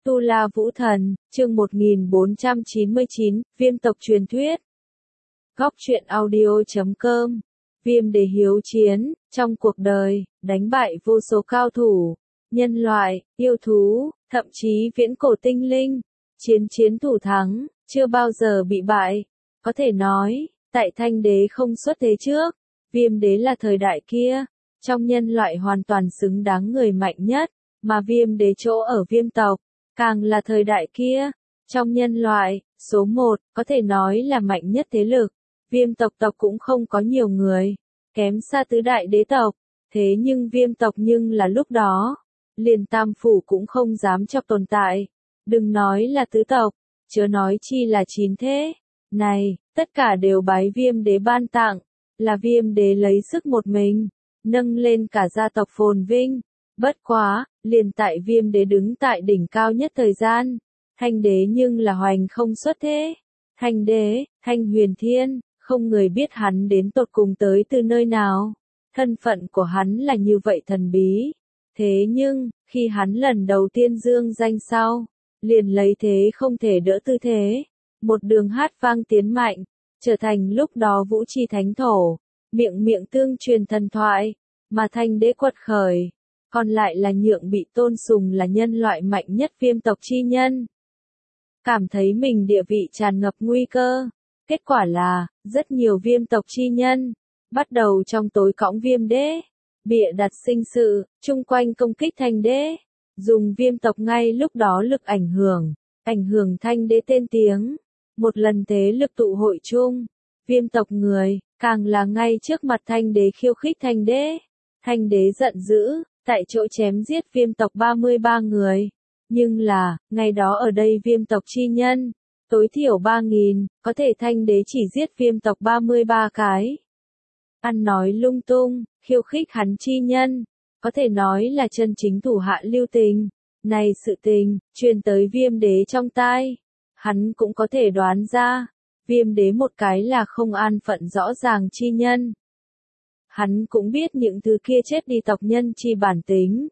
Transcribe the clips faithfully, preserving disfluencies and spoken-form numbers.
Tu La Vũ Thần, chương một nghìn bốn trăm chín mươi chín, Viêm tộc truyền thuyết. Góc truyện audio chấm com. Viêm đế hiếu chiến, trong cuộc đời, đánh bại vô số cao thủ, nhân loại, yêu thú, thậm chí viễn cổ tinh linh, chiến chiến thủ thắng, chưa bao giờ bị bại. Có thể nói, tại Thanh đế không xuất thế trước, Viêm đế là thời đại kia, trong nhân loại hoàn toàn xứng đáng người mạnh nhất, mà Viêm đế chỗ ở Viêm tộc, càng là thời đại kia, trong nhân loại, số một, có thể nói là mạnh nhất thế lực. Viêm tộc tộc cũng không có nhiều người, kém xa tứ đại đế tộc, thế nhưng Viêm tộc nhưng là lúc đó, liền tam phủ cũng không dám cho tồn tại, đừng nói là tứ tộc, chớ nói chi là chín thế. Này, tất cả đều bái Viêm đế ban tặng, là Viêm đế lấy sức một mình, nâng lên cả gia tộc phồn vinh. Bất quá, liền tại Viêm đế đứng tại đỉnh cao nhất thời gian, Thanh đế nhưng là hoành không xuất thế. Thanh đế, Thanh huyền thiên, không người biết hắn đến tột cùng tới từ nơi nào. Thân phận của hắn là như vậy thần bí. Thế nhưng, khi hắn lần đầu tiên dương danh sau, liền lấy thế không thể đỡ tư thế. Một đường hát vang tiến mạnh, trở thành lúc đó vũ chi thánh thổ, miệng miệng tương truyền thần thoại, mà Thanh đế quật khởi. Còn lại là nhượng bị tôn sùng là nhân loại mạnh nhất Viêm tộc chi nhân. Cảm thấy mình địa vị tràn ngập nguy cơ. Kết quả là, rất nhiều Viêm tộc chi nhân, bắt đầu trong tối cõng Viêm đế, bịa đặt sinh sự, chung quanh công kích Thanh đế, dùng Viêm tộc ngay lúc đó lực ảnh hưởng, ảnh hưởng Thanh đế tên tiếng. Một lần thế lực tụ hội chung, Viêm tộc người, càng là ngay trước mặt Thanh đế khiêu khích Thanh đế. Thanh đế giận dữ, tại chỗ chém giết Viêm tộc ba mươi ba người. Nhưng là, ngày đó ở đây Viêm tộc chi nhân, tối thiểu ba nghìn, có thể Thanh đế chỉ giết Viêm tộc ba mươi ba cái. Ăn nói lung tung, khiêu khích hắn chi nhân, có thể nói là chân chính thủ hạ lưu tình. Này sự tình, truyền tới Viêm đế trong tai, hắn cũng có thể đoán ra, Viêm đế một cái là không an phận rõ ràng chi nhân. Hắn cũng biết những thứ kia chết đi tộc nhân chi bản tính.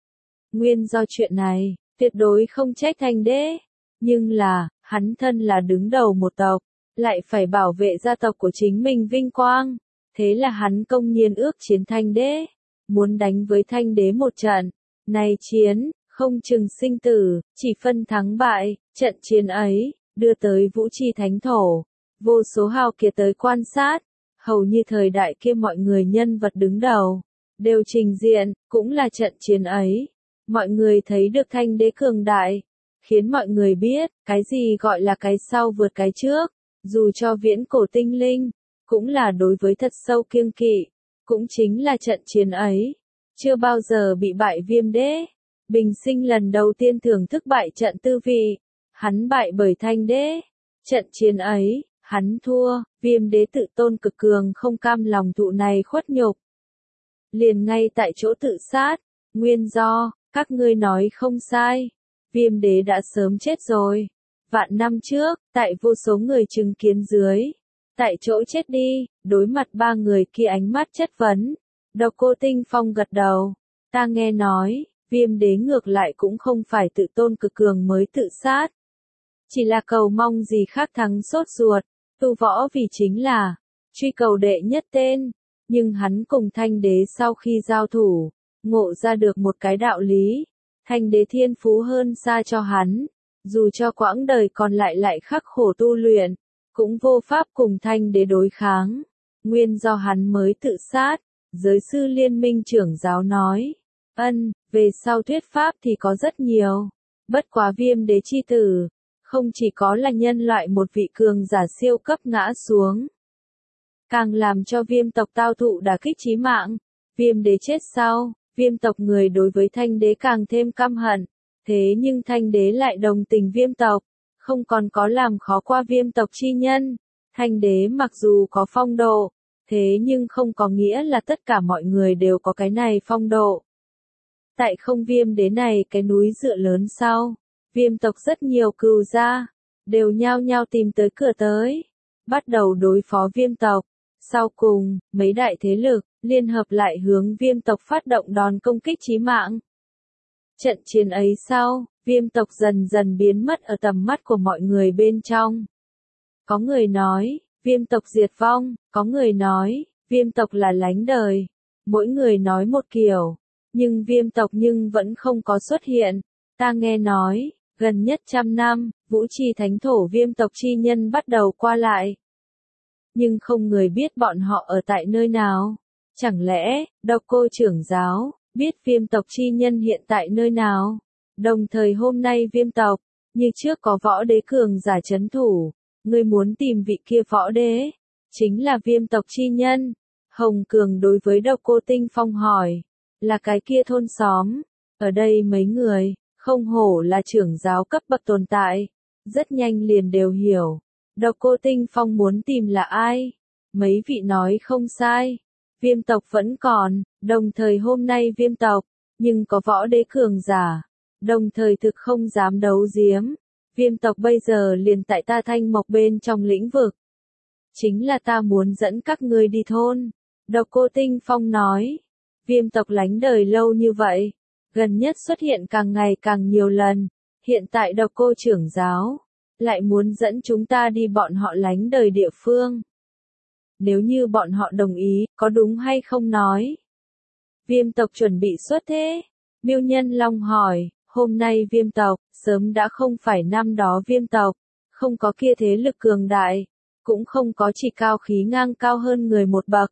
Nguyên do chuyện này, tuyệt đối không trách Thanh đế, nhưng là, hắn thân là đứng đầu một tộc, lại phải bảo vệ gia tộc của chính mình vinh quang, thế là hắn công nhiên ước chiến Thanh đế, muốn đánh với Thanh đế một trận. Này chiến, không chừng sinh tử, chỉ phân thắng bại. Trận chiến ấy, đưa tới vũ chi thánh thổ, vô số hào kiệt tới quan sát. Hầu như thời đại kia mọi người nhân vật đứng đầu, đều trình diện, cũng là trận chiến ấy. Mọi người thấy được Thanh đế cường đại, khiến mọi người biết, cái gì gọi là cái sau vượt cái trước, dù cho viễn cổ tinh linh, cũng là đối với thật sâu kiêng kỵ, cũng chính là trận chiến ấy. Chưa bao giờ bị bại Viêm đế, bình sinh lần đầu tiên thưởng thức bại trận tư vị, hắn bại bởi Thanh đế. Trận chiến ấy, hắn thua, Viêm đế tự tôn cực cường không cam lòng thụ này khuất nhục. Liền ngay tại chỗ tự sát, nguyên do, các ngươi nói không sai, Viêm đế đã sớm chết rồi. Vạn năm trước, tại vô số người chứng kiến dưới, tại chỗ chết đi, đối mặt ba người kia ánh mắt chất vấn. Độc Cô Tinh Phong gật đầu, ta nghe nói, Viêm đế ngược lại cũng không phải tự tôn cực cường mới tự sát. Chỉ là cầu mong gì khác thắng sốt ruột, tu võ vì chính là truy cầu đệ nhất tên, nhưng hắn cùng Thanh đế sau khi giao thủ, ngộ ra được một cái đạo lý, Thanh đế thiên phú hơn xa cho hắn, dù cho quãng đời còn lại lại khắc khổ tu luyện, cũng vô pháp cùng Thanh đế đối kháng, nguyên do hắn mới tự sát. Giới sư liên minh trưởng giáo nói, ân, về sau thuyết pháp thì có rất nhiều, bất quá Viêm đế chi tử, không chỉ có là nhân loại một vị cường giả siêu cấp ngã xuống, càng làm cho Viêm tộc tao thụ đả kích chí mạng. Viêm đế chết sau, Viêm tộc người đối với Thanh đế càng thêm căm hận, thế nhưng Thanh đế lại đồng tình Viêm tộc, không còn có làm khó qua Viêm tộc chi nhân. Thanh đế mặc dù có phong độ, thế nhưng không có nghĩa là tất cả mọi người đều có cái này phong độ. Tại không Viêm đế này cái núi dựa lớn sau, Viêm tộc rất nhiều cừu gia, đều nhao nhao tìm tới cửa tới, bắt đầu đối phó Viêm tộc. Sau cùng, mấy đại thế lực, liên hợp lại hướng Viêm tộc phát động đòn công kích chí mạng. Trận chiến ấy sau, Viêm tộc dần dần biến mất ở tầm mắt của mọi người bên trong. Có người nói, viêm tộc diệt vong, có người nói, viêm tộc là lánh đời. Mỗi người nói một kiểu, nhưng viêm tộc nhưng vẫn không có xuất hiện. Ta nghe nói, gần nhất trăm năm, Vũ Trì Thánh Thổ viêm tộc chi nhân bắt đầu qua lại. Nhưng không người biết bọn họ ở tại nơi nào. Chẳng lẽ, Độc Cô trưởng giáo, biết viêm tộc chi nhân hiện tại nơi nào? Đồng thời hôm nay viêm tộc, như trước có võ đế cường giả chấn thủ. Ngươi muốn tìm vị kia võ đế, chính là viêm tộc chi nhân. Hồng Cường đối với Độc Cô Tinh Phong hỏi, là cái kia thôn xóm. Ở đây mấy người, không hổ là trưởng giáo cấp bậc tồn tại. Rất nhanh liền đều hiểu. Độc Cô Tinh Phong muốn tìm là ai? Mấy vị nói không sai. Viêm tộc vẫn còn, đồng thời hôm nay viêm tộc, nhưng có võ đế cường giả. Đồng thời thực không dám đấu giếm. Viêm tộc bây giờ liền tại ta Thanh Mộc bên trong lĩnh vực. Chính là ta muốn dẫn các ngươi đi thôn. Độc Cô Tinh Phong nói. Viêm tộc lánh đời lâu như vậy. Gần nhất xuất hiện càng ngày càng nhiều lần. Hiện tại Độc Cô trưởng giáo lại muốn dẫn chúng ta đi bọn họ lánh đời địa phương. Nếu như bọn họ đồng ý, có đúng hay không nói? Viêm tộc chuẩn bị xuất thế. Miêu Nhân Long hỏi, hôm nay viêm tộc, sớm đã không phải năm đó viêm tộc, không có kia thế lực cường đại, cũng không có chỉ cao khí ngang cao hơn người một bậc.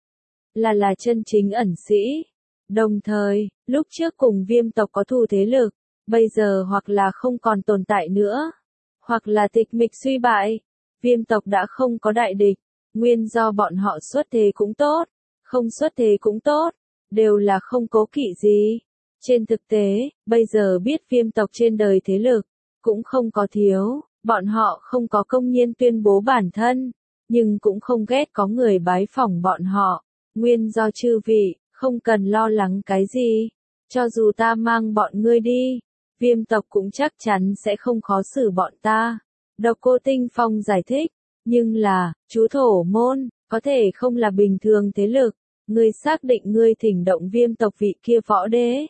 Là là chân chính ẩn sĩ. Đồng thời, lúc trước cùng viêm tộc có thù thế lực, bây giờ hoặc là không còn tồn tại nữa, hoặc là tịch mịch suy bại. Viêm tộc đã không có đại địch, nguyên do bọn họ xuất thế cũng tốt, không xuất thế cũng tốt, đều là không cố kỵ gì. Trên thực tế, bây giờ biết viêm tộc trên đời thế lực, cũng không có thiếu, bọn họ không có công nhiên tuyên bố bản thân, nhưng cũng không ghét có người bái phỏng bọn họ. Nguyên do chư vị, không cần lo lắng cái gì, cho dù ta mang bọn ngươi đi, viêm tộc cũng chắc chắn sẽ không khó xử bọn ta. Độc Cô Tinh Phong giải thích, nhưng là, chú thổ môn, có thể không là bình thường thế lực, ngươi xác định ngươi thỉnh động viêm tộc vị kia võ đế.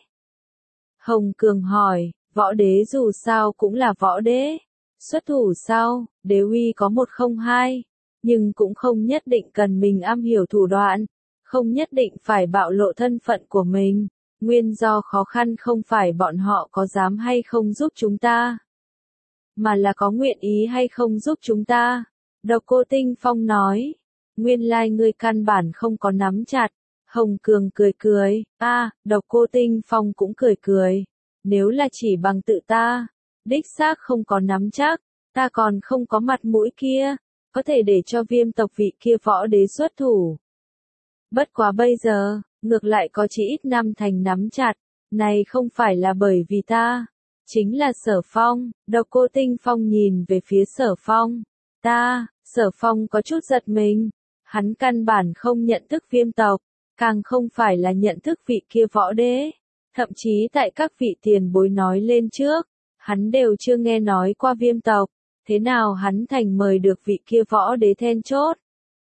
Hồng Cường hỏi, võ đế dù sao cũng là võ đế, xuất thủ sao, đế uy có một không hai, nhưng cũng không nhất định cần mình am hiểu thủ đoạn, không nhất định phải bạo lộ thân phận của mình, nguyên do khó khăn không phải bọn họ có dám hay không giúp chúng ta, mà là có nguyện ý hay không giúp chúng ta. Độc Cô Tinh Phong nói, nguyên lai ngươi căn bản không có nắm chặt. Hồng Cường cười cười, a, à, Độc Cô Tinh Phong cũng cười cười, nếu là chỉ bằng tự ta, đích xác không có nắm chắc, ta còn không có mặt mũi kia, có thể để cho viêm tộc vị kia võ đế xuất thủ. Bất quá bây giờ, ngược lại có chỉ ít năm thành nắm chặt, này không phải là bởi vì ta, chính là Sở Phong. Độc Cô Tinh Phong nhìn về phía Sở Phong, ta, Sở Phong có chút giật mình, hắn căn bản không nhận thức viêm tộc, càng không phải là nhận thức vị kia võ đế, thậm chí tại các vị tiền bối nói lên trước, hắn đều chưa nghe nói qua viêm tộc, thế nào hắn thành mời được vị kia võ đế then chốt.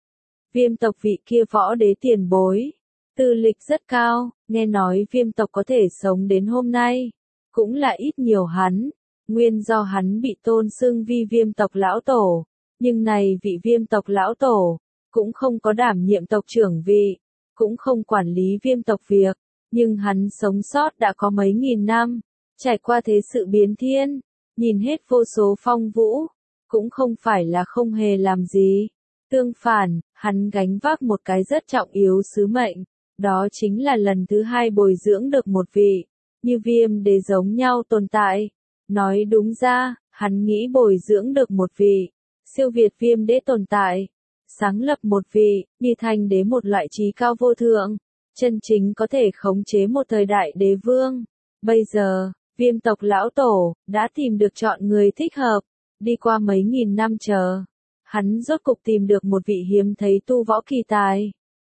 Viêm tộc vị kia võ đế tiền bối, tư lịch rất cao, nghe nói viêm tộc có thể sống đến hôm nay, cũng là ít nhiều hắn, nguyên do hắn bị tôn xưng vi viêm tộc lão tổ, nhưng này vị viêm tộc lão tổ, cũng không có đảm nhiệm tộc trưởng vị, cũng không quản lý viêm tộc việc, nhưng hắn sống sót đã có mấy nghìn năm, trải qua thế sự biến thiên, nhìn hết vô số phong vũ, cũng không phải là không hề làm gì. Tương phản, hắn gánh vác một cái rất trọng yếu sứ mệnh, đó chính là lần thứ hai bồi dưỡng được một vị, như viêm đế giống nhau tồn tại. Nói đúng ra, hắn nghĩ bồi dưỡng được một vị, siêu việt viêm đế tồn tại, sáng lập một vị, như thành đế một loại trí cao vô thượng, chân chính có thể khống chế một thời đại đế vương. Bây giờ, viêm tộc lão tổ, đã tìm được chọn người thích hợp, đi qua mấy nghìn năm chờ. Hắn rốt cục tìm được một vị hiếm thấy tu võ kỳ tài.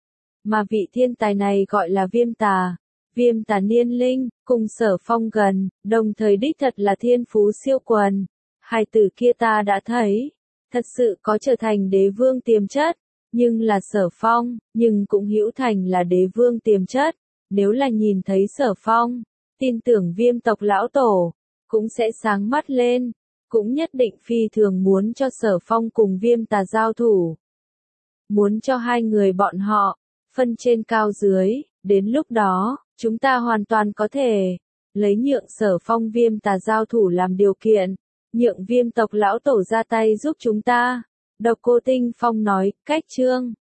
Mà vị thiên tài này gọi là viêm tà. Viêm tà niên linh, cùng Sở Phong gần, đồng thời đích thật là thiên phú siêu quần. Hai tử kia ta đã thấy, thật sự có trở thành đế vương tiềm chất, nhưng là Sở Phong, nhưng cũng hữu thành là đế vương tiềm chất. Nếu là nhìn thấy Sở Phong, tin tưởng viêm tộc lão tổ, cũng sẽ sáng mắt lên, cũng nhất định phi thường muốn cho Sở Phong cùng Viêm Tà giao thủ. Muốn cho hai người bọn họ, phân trên cao dưới, đến lúc đó, chúng ta hoàn toàn có thể lấy nhượng Sở Phong Viêm Tà giao thủ làm điều kiện, nhượng Viêm tộc lão tổ ra tay giúp chúng ta. Độc Cô Tinh Phong nói, cách chương